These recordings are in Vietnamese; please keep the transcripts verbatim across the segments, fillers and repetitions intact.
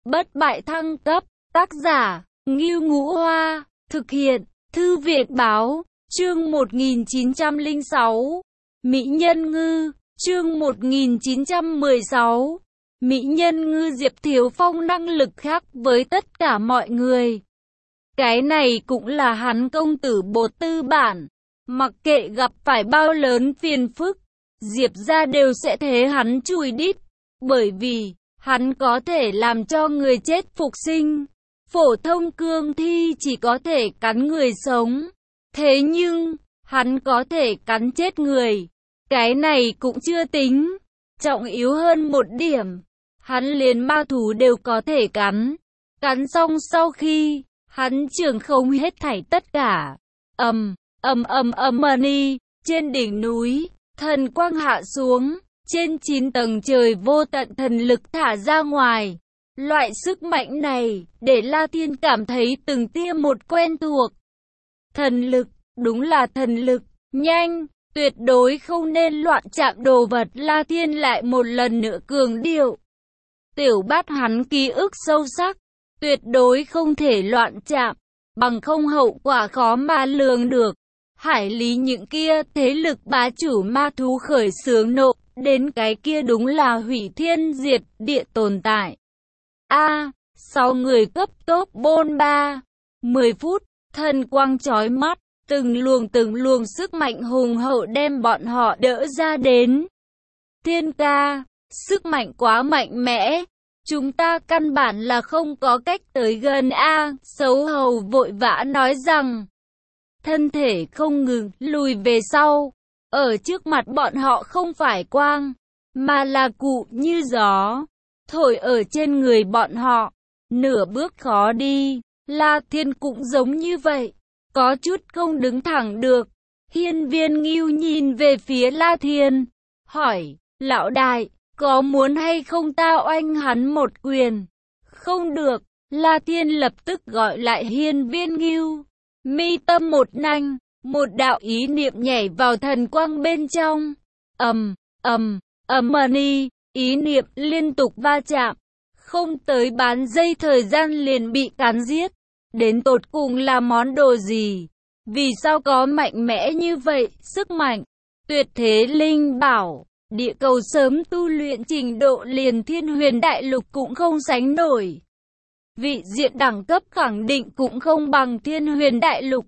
Bất bại thăng cấp, tác giả, Ngưu Ngũ Hoa, thực hiện, Thư viện Báo, chương một nghìn chín trăm lẻ sáu, Mỹ Nhân Ngư, chương một nghìn chín trăm mười sáu, Mỹ Nhân Ngư. Diệp Thiếu Phong năng lực khác với tất cả mọi người. Cái này cũng là hắn công tử bột tư bản, mặc kệ gặp phải bao lớn phiền phức, Diệp gia đều sẽ thế hắn chùi đít, bởi vì hắn có thể làm cho người chết phục sinh. Phổ thông cương thi chỉ có thể cắn người sống, thế nhưng hắn có thể cắn chết người. Cái này cũng chưa tính, trọng yếu hơn một điểm, hắn liền ma thú đều có thể cắn. Cắn xong sau khi hắn trưởng không hết thảy tất cả. Ầm, ầm ầm ầm money, trên đỉnh núi, thần quang hạ xuống, trên chín tầng trời vô tận thần lực thả ra ngoài. Loại sức mạnh này, để La Thiên cảm thấy từng tia một quen thuộc. Thần lực, đúng là thần lực, nhanh, tuyệt đối không nên loạn chạm đồ vật. La Thiên lại một lần nữa cường điệu. Tiểu bát hắn ký ức sâu sắc, tuyệt đối không thể loạn chạm, bằng không hậu quả khó mà lường được. Hải lý những kia thế lực bá chủ ma thú khởi xướng nộ, đến cái kia đúng là hủy thiên diệt địa tồn tại. A, à, sáu người cấp top bôn ba, mười phút, thần quang chói mắt, từng luồng từng luồng sức mạnh hùng hậu đem bọn họ đỡ ra đến. Thiên ca, sức mạnh quá mạnh mẽ, chúng ta căn bản là không có cách tới gần. A, xấu hầu vội vã nói rằng, thân thể không ngừng lùi về sau, ở trước mặt bọn họ không phải quang, mà là cụ như gió, thổi ở trên người bọn họ, nửa bước khó đi. La Thiên cũng giống như vậy, có chút không đứng thẳng được. Hiên Viên Ngưu nhìn về phía La Thiên, hỏi, lão đại, có muốn hay không ta oanh hắn một quyền? Không được. La Thiên lập tức gọi lại Hiên Viên Ngưu, mi tâm một nanh, một đạo ý niệm nhảy vào thần quang bên trong. Ầm, ầm, ầm money, ý niệm liên tục va chạm, không tới bán giây thời gian liền bị cắn giết. Đến tột cùng là món đồ gì? Vì sao có mạnh mẽ như vậy? Sức mạnh, tuyệt thế linh bảo, địa cầu sớm tu luyện trình độ liền Thiên Huyền Đại Lục cũng không sánh nổi. Vị diện đẳng cấp khẳng định cũng không bằng Thiên Huyền Đại Lục.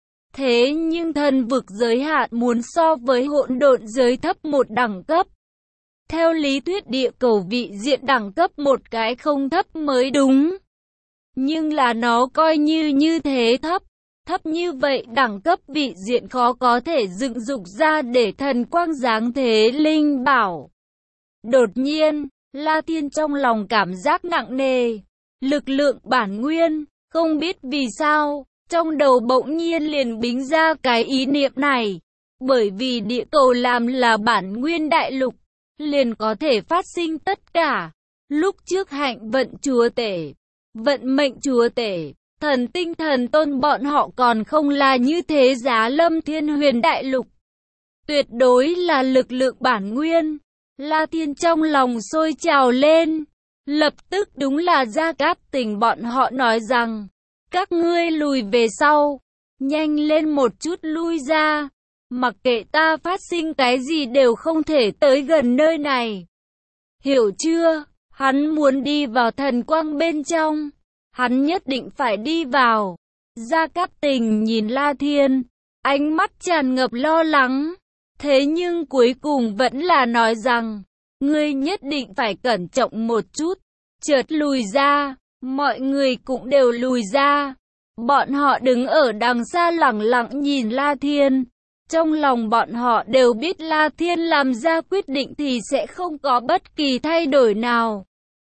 Thế nhưng thần vực giới hạn muốn so với hỗn độn giới thấp một đẳng cấp. Theo lý thuyết địa cầu vị diện đẳng cấp một cái không thấp mới đúng. Nhưng là nó coi như như thế thấp. Thấp như vậy đẳng cấp vị diện khó có thể dựng dục ra để thần quang giáng thế linh bảo. Đột nhiên, La Thiên trong lòng cảm giác nặng nề. Lực lượng bản nguyên, không biết vì sao, trong đầu bỗng nhiên liền bính ra cái ý niệm này. Bởi vì địa cầu làm là bản nguyên đại lục, liền có thể phát sinh tất cả. Lúc trước hạnh vận chúa tể, vận mệnh chúa tể, thần tinh thần tôn bọn họ còn không là như thế. Giá lâm Thiên Huyền Đại Lục, tuyệt đối là lực lượng bản nguyên. La Thiên trong lòng sôi trào lên. Lập tức đúng là Gia Cát Tình bọn họ nói rằng, các ngươi lùi về sau, nhanh lên một chút lui ra, mặc kệ ta phát sinh cái gì đều không thể tới gần nơi này. Hiểu chưa? Hắn muốn đi vào thần quang bên trong, hắn nhất định phải đi vào. Gia Cát Tình nhìn La Thiên, ánh mắt tràn ngập lo lắng, thế nhưng cuối cùng vẫn là nói rằng, ngươi nhất định phải cẩn trọng một chút. Chợt lùi ra, mọi người cũng đều lùi ra. Bọn họ đứng ở đằng xa lẳng lặng nhìn La Thiên. Trong lòng bọn họ đều biết La Thiên làm ra quyết định thì sẽ không có bất kỳ thay đổi nào.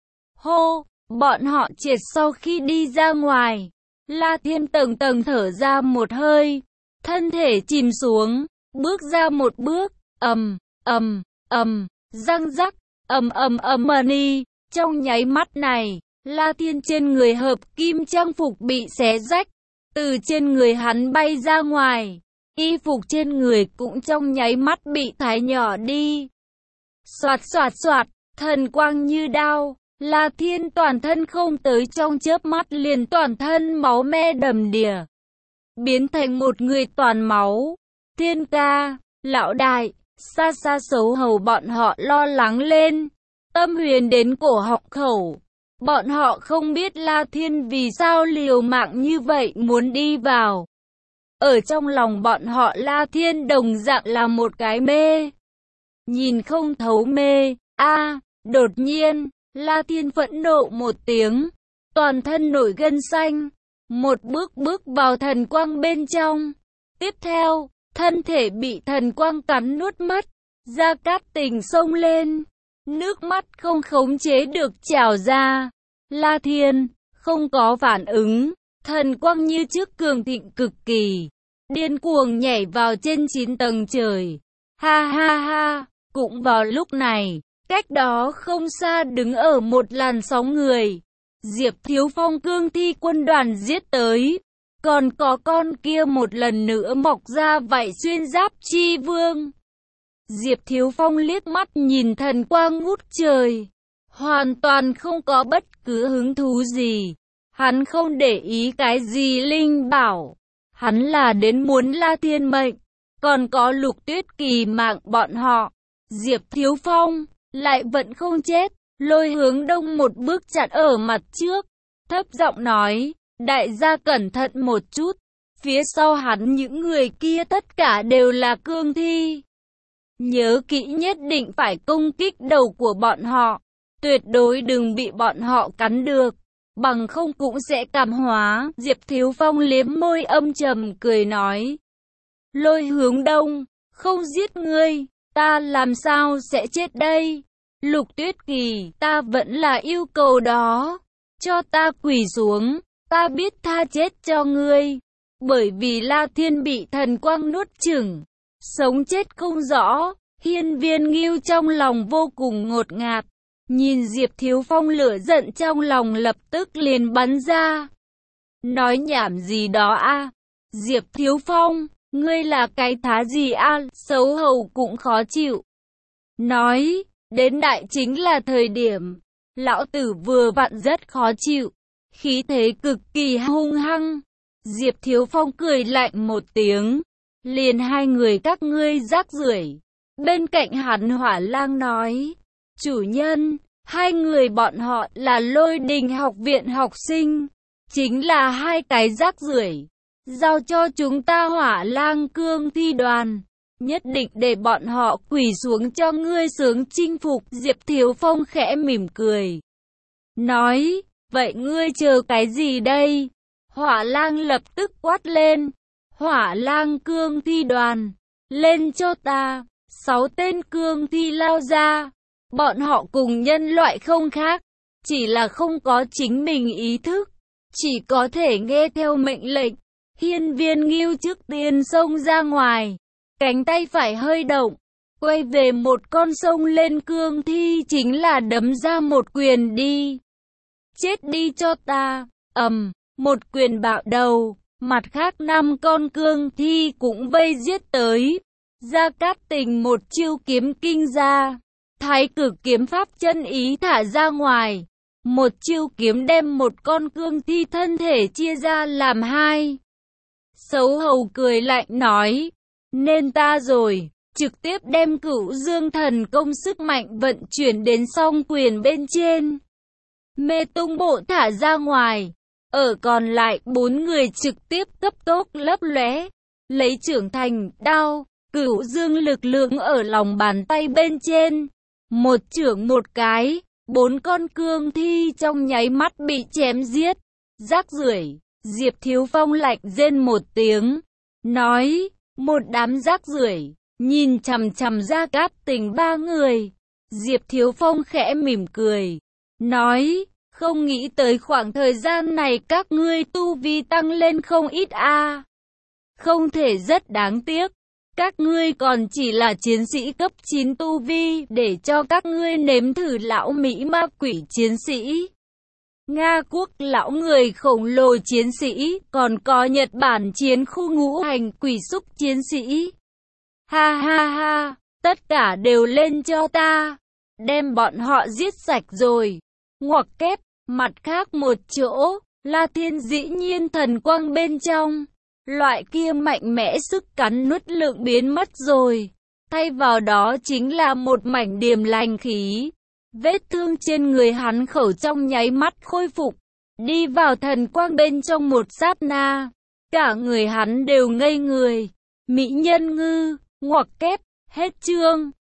Hô, bọn họ triệt sau khi đi ra ngoài. La Thiên tầng tầng thở ra một hơi, thân thể chìm xuống, bước ra một bước, ầm, ầm, ầm, răng rắc, ầm ầm ầm money. Trong nháy mắt này, La Thiên trên người hợp kim trang phục bị xé rách, từ trên người hắn bay ra ngoài, y phục trên người cũng trong nháy mắt bị thái nhỏ đi. Xoạt xoạt xoạt, thần quang như đao, La Thiên toàn thân không tới trong chớp mắt liền toàn thân máu me đầm đìa, biến thành một người toàn máu. Thiên ca, lão đại, xa xa xấu hầu bọn họ lo lắng lên, tâm huyền đến cổ họng khẩu. Bọn họ không biết La Thiên vì sao liều mạng như vậy muốn đi vào. Ở trong lòng bọn họ La Thiên đồng dạng là một cái mê. Nhìn không thấu mê. A, đột nhiên, La Thiên phẫn nộ một tiếng, toàn thân nổi gân xanh, một bước bước vào thần quang bên trong. Tiếp theo, thân thể bị thần quang cắn nuốt mất, Gia Cát Tình xông lên, nước mắt không khống chế được trào ra. La Thiên không có phản ứng, thần quang như trước cường thịnh cực kỳ, điên cuồng nhảy vào trên chín tầng trời. Ha ha ha, cũng vào lúc này, cách đó không xa đứng ở một làn sóng người. Diệp Thiếu Phong cương thi quân đoàn giết tới, còn có con kia một lần nữa mọc ra vảy xuyên giáp chi vương. Diệp Thiếu Phong liếc mắt nhìn thần quang ngút trời, hoàn toàn không có bất cứ hứng thú gì. Hắn không để ý cái gì linh bảo, hắn là đến muốn La Thiên mệnh, còn có Lục Tuyết Kỳ mạng bọn họ. Diệp Thiếu Phong lại vẫn không chết, Lôi Hướng Đông một bước chặn ở mặt trước, thấp giọng nói, đại gia cẩn thận một chút, phía sau hắn những người kia tất cả đều là cương thi. Nhớ kỹ nhất định phải công kích đầu của bọn họ, tuyệt đối đừng bị bọn họ cắn được, bằng không cũng sẽ cảm hóa. Diệp Thiếu Phong liếm môi âm trầm cười nói, Lôi Hướng Đông, không giết ngươi, ta làm sao sẽ chết đây? Lục Tuyết Kỳ, ta vẫn là yêu cầu đó, cho ta quỳ xuống, ta biết tha chết cho ngươi. Bởi vì La Thiên bị thần quang nuốt chửng, sống chết không rõ, Hiên Viên Ngưu trong lòng vô cùng ngột ngạt, nhìn Diệp Thiếu Phong lửa giận trong lòng lập tức liền bắn ra. Nói nhảm gì đó a? Diệp Thiếu Phong, ngươi là cái thá gì a? Xấu hầu cũng khó chịu. Nói, đến đại chính là thời điểm, lão tử vừa vặn rất khó chịu, khí thế cực kỳ hung hăng. Diệp Thiếu Phong cười lạnh một tiếng, liền hai người các ngươi rác rưởi. Bên cạnh hắn Hỏa Lang nói, chủ nhân, hai người bọn họ là Lôi Đình học viện học sinh, chính là hai cái rác rưởi. Giao cho chúng ta Hỏa Lang cương thi đoàn, nhất định để bọn họ quỳ xuống cho ngươi sướng chinh phục. Diệp Thiếu Phong khẽ mỉm cười, nói, vậy ngươi chờ cái gì đây? Hỏa Lang lập tức quát lên, Hỏa Lang cương thi đoàn, lên cho ta. Sáu tên cương thi lao ra, bọn họ cùng nhân loại không khác, chỉ là không có chính mình ý thức, chỉ có thể nghe theo mệnh lệnh. Hiên Viên Ngưu trước tiên xông ra ngoài, cánh tay phải hơi động, quay về một con sông lên cương thi chính là đấm ra một quyền đi. Chết đi cho ta, ầm, một quyền bạo đầu, mặt khác năm con cương thi cũng vây giết tới. Gia Cát Tình một chiêu kiếm kinh ra, Thái Cực kiếm pháp chân ý thả ra ngoài, một chiêu kiếm đem một con cương thi thân thể chia ra làm hai. Xấu hầu cười lạnh nói, nên ta rồi, trực tiếp đem Cửu Dương thần công sức mạnh vận chuyển đến song quyền bên trên. Mê tung bộ thả ra ngoài, ở còn lại bốn người trực tiếp cấp tốc lấp lóe, lấy trưởng thành đao. Cửu Dương lực lượng ở lòng bàn tay bên trên, một chưởng một cái, bốn con cương thi trong nháy mắt bị chém giết. Rác rưởi. Diệp Thiếu Phong lạnh rên một tiếng, nói, một đám rác rưởi. Nhìn chằm chằm Gia Cát Tình ba người, Diệp Thiếu Phong khẽ mỉm cười, nói, không nghĩ tới khoảng thời gian này các ngươi tu vi tăng lên không ít a. Không thể, rất đáng tiếc. Các ngươi còn chỉ là chiến sĩ cấp chín tu vi, để cho các ngươi nếm thử lão Mỹ ma quỷ chiến sĩ, Nga quốc lão người khổng lồ chiến sĩ, còn có Nhật Bản chiến khu ngũ hành quỷ xúc chiến sĩ. Ha ha ha, tất cả đều lên cho ta, đem bọn họ giết sạch rồi. ngoặc kép, mặt khác một chỗ, La Thiên dĩ nhiên thần quang bên trong. Loại kia mạnh mẽ sức cắn nuốt lượng biến mất rồi. Thay vào đó chính là một mảnh điềm lành khí. Vết thương trên người hắn khẩu trong nháy mắt khôi phục. Đi vào thần quang bên trong một sát na. Cả người hắn đều ngây người. Mỹ nhân ngư, ngoặc kép, hết chương.